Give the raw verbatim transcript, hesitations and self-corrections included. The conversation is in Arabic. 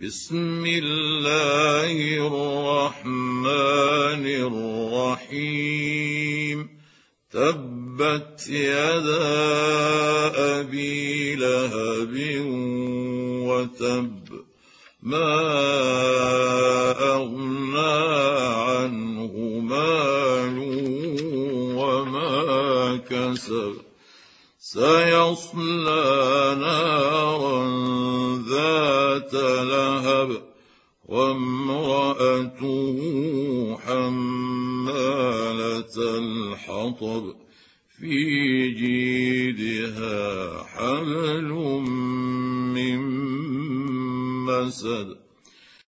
بسم الله الرحمن الرحيم تبت يدا أبي لهب وتب ما أغنى عنه ماله وما كسب سيصلى نارا ذات لهب وامرأته حمالة الحطب في جيدها حبل من مسد